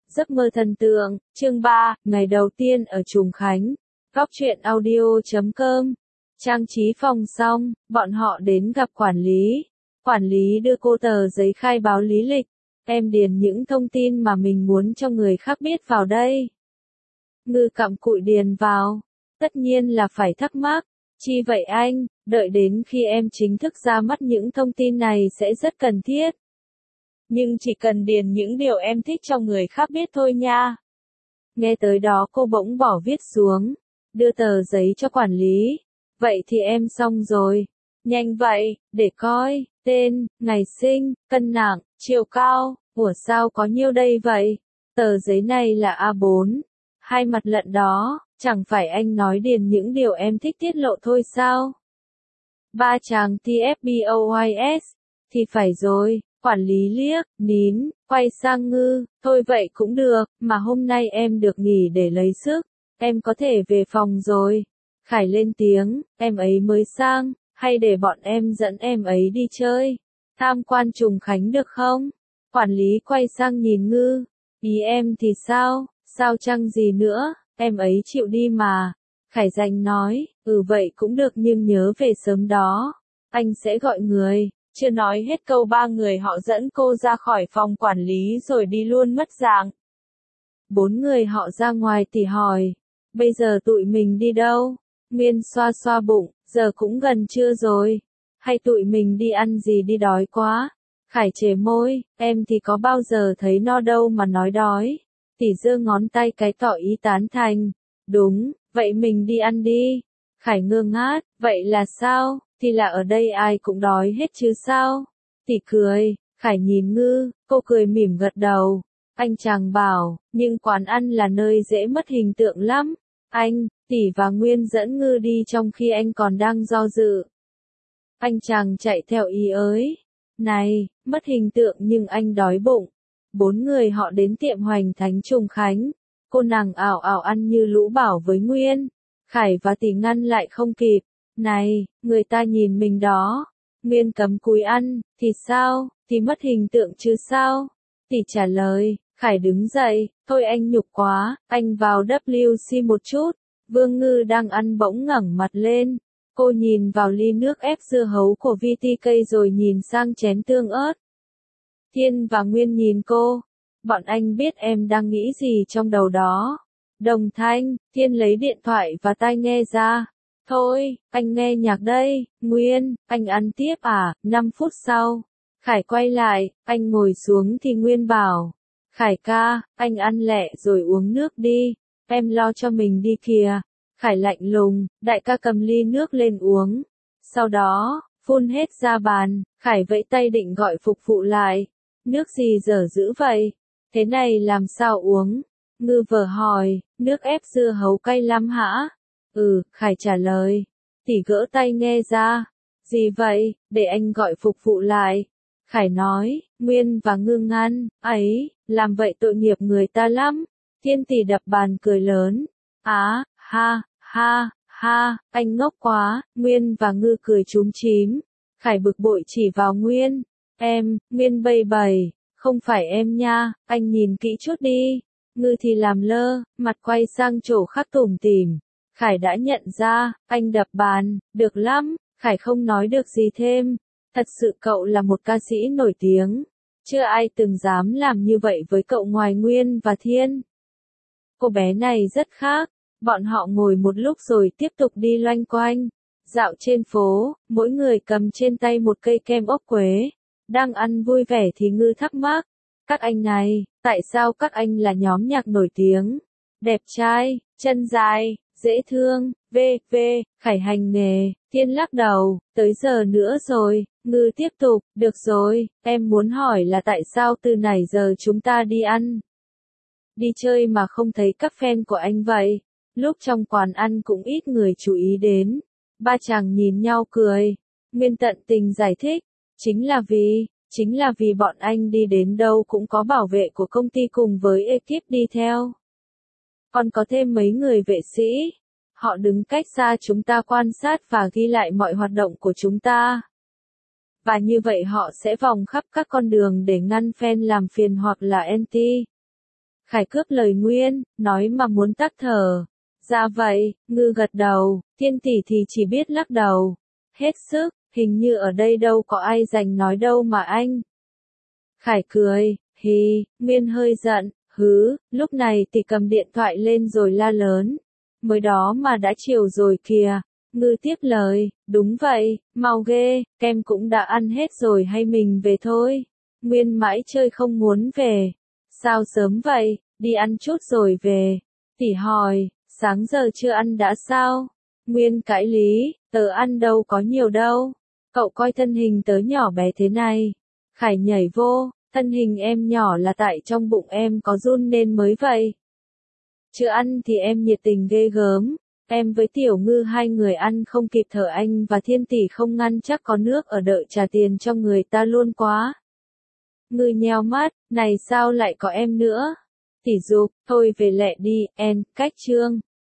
Giấc mơ thần tượng, chương 3, ngày đầu tiên ở Trùng Khánh. Góc truyện audio.com. Trang trí phòng xong, bọn họ đến gặp quản lý. Quản lý đưa cô tờ giấy khai báo lý lịch. Em điền những thông tin mà mình muốn cho người khác biết vào đây. Ngư cặm cụi điền vào. Tất nhiên là phải thắc mắc. Chi vậy anh, đợi đến khi em chính thức ra mắt những thông tin này sẽ rất cần thiết. Nhưng chỉ cần điền những điều em thích cho người khác biết thôi nha. Nghe tới đó cô bỗng bỏ viết xuống, đưa tờ giấy cho quản lý. Vậy thì em xong rồi. Nhanh vậy, để coi, tên, ngày sinh, cân nặng, chiều cao, ủa sao có nhiêu đây vậy? Tờ giấy này là A4. Hai mặt lận đó, chẳng phải anh nói điền những điều em thích tiết lộ thôi sao? Ba chàng TFBOYS, thì phải rồi. Quản lý liếc, nín, quay sang Ngư, thôi vậy cũng được, mà hôm nay em được nghỉ để lấy sức, em có thể về phòng rồi. Khải lên tiếng, em ấy mới sang, hay để bọn em dẫn em ấy đi chơi, tham quan Trùng Khánh được không? Quản lý quay sang nhìn Ngư, ý em thì sao, sao chăng gì nữa, em ấy chịu đi mà. Khải Danh nói, vậy cũng được nhưng nhớ về sớm đó, anh sẽ gọi người. Chưa nói hết câu ba người họ dẫn cô ra khỏi phòng quản lý rồi đi luôn mất dạng. Bốn người họ ra ngoài tỉ hỏi, bây giờ tụi mình đi đâu? Miên xoa xoa bụng, giờ cũng gần trưa rồi. Hay tụi mình đi ăn gì đi đói quá? Khải chề môi, em thì có bao giờ thấy no đâu mà nói đói. Tỉ giơ ngón tay cái tỏ ý tán thành. Đúng, vậy mình đi ăn đi. Khải ngơ ngác, vậy là sao? Thì là ở đây ai cũng đói hết chứ sao? Tỷ cười, Khải nhìn Ngư, cô cười mỉm gật đầu. Anh chàng bảo, nhưng quán ăn là nơi dễ mất hình tượng lắm. Anh, Tỷ và Nguyên dẫn Ngư đi trong khi anh còn đang do dự. Anh chàng chạy theo ý ới. Này, mất hình tượng nhưng anh đói bụng. Bốn người họ đến tiệm Hoành Thánh Trùng Khánh. Cô nàng ảo ảo ăn như lũ bảo với Nguyên. Khải và Tỷ ngăn lại không kịp. Này, người ta nhìn mình đó. Nguyên cấm cúi ăn, thì sao, thì mất hình tượng chứ sao? Tỷ trả lời, Khải đứng dậy, thôi anh nhục quá, anh vào WC một chút. Vương Ngư đang ăn bỗng ngẩng mặt lên. Cô nhìn vào ly nước ép dưa hấu của VTK rồi nhìn sang chén tương ớt. Thiên và Nguyên nhìn cô. Bọn anh biết em đang nghĩ gì trong đầu đó. Đồng thanh, Thiên lấy điện thoại và tai nghe ra. Thôi, anh nghe nhạc đây, Nguyên, anh ăn tiếp à? 5 phút sau, Khải quay lại, anh ngồi xuống thì Nguyên bảo, Khải ca, anh ăn lẹ rồi uống nước đi, em lo cho mình đi kìa. Khải lạnh lùng, đại ca cầm ly nước lên uống. Sau đó, phun hết ra bàn, Khải vẫy tay định gọi phục vụ lại. Nước gì dở dữ vậy? Thế này làm sao uống? Ngư vờ hỏi, nước ép dưa hấu cay lắm hả? Khải trả lời. Tỷ gỡ tay nghe ra. Gì vậy, để anh gọi phục vụ lại. Khải nói, Nguyên và Ngư ngăn, ấy, làm vậy tội nghiệp người ta lắm. Thiên Tỷ đập bàn cười lớn. Á, ha, ha, ha, anh ngốc quá, Nguyên và Ngư cười chúm chím. Khải bực bội chỉ vào Nguyên. Em, Nguyên bầy bầy, không phải em nha, anh nhìn kỹ chút đi. Ngư thì làm lơ, mặt quay sang chỗ khác tủm tỉm. Khải đã nhận ra, anh đập bàn, được lắm, Khải không nói được gì thêm. Thật sự cậu là một ca sĩ nổi tiếng. Chưa ai từng dám làm như vậy với cậu ngoài Nguyên và Thiên. Cô bé này rất khác. Bọn họ ngồi một lúc rồi tiếp tục đi loanh quanh. Dạo trên phố, mỗi người cầm trên tay một cây kem ốc quế. Đang ăn vui vẻ thì Ngư thắc mắc. Các anh này, tại sao các anh là nhóm nhạc nổi tiếng? Đẹp trai, chân dài, dễ thương, Khải hành nghề. Thiên lắc đầu, tới giờ nữa rồi. Ngư tiếp tục, được rồi, em muốn hỏi là tại sao từ nãy giờ chúng ta đi ăn, đi chơi mà không thấy các fan của anh vậy? Lúc trong quán ăn cũng ít người chú ý đến. Ba chàng nhìn nhau cười. Nguyên tận tình giải thích, chính là vì bọn anh đi đến đâu cũng có bảo vệ của công ty cùng với ekip đi theo. Còn có thêm mấy người vệ sĩ. Họ đứng cách xa chúng ta quan sát và ghi lại mọi hoạt động của chúng ta. Và như vậy họ sẽ vòng khắp các con đường để ngăn fan làm phiền hoặc là anti. Khải cướp lời Nguyên, nói mà muốn tắc thở. Ra vậy, Ngư gật đầu, Thiên tỷ thì chỉ biết lắc đầu. Hết sức, hình như ở đây đâu có ai rành nói đâu mà anh. Khải cười, hì, Nguyên hơi giận, hứ, lúc này thì cầm điện thoại lên rồi la lớn. Mới đó mà đã chiều rồi kìa. Ngư tiếp lời, đúng vậy, mau ghê, kem cũng đã ăn hết rồi hay mình về thôi. Nguyên mãi chơi không muốn về. Sao sớm vậy, đi ăn chút rồi về. Tỷ hỏi, sáng giờ chưa ăn đã sao? Nguyên cãi lý, tớ ăn đâu có nhiều đâu. Cậu coi thân hình tớ nhỏ bé thế này. Khải nhảy vô, thân hình em nhỏ là tại trong bụng em có run nên mới vậy. Chưa ăn thì em nhiệt tình ghê gớm. Em với Tiểu Ngư hai người ăn không kịp thở, anh và Thiên tỷ không ngăn chắc có nước ở đợi trả tiền cho người ta luôn quá. Ngư nheo mắt, này sao lại có em nữa? Tỷ dục, thôi về lẹ đi, cách chương.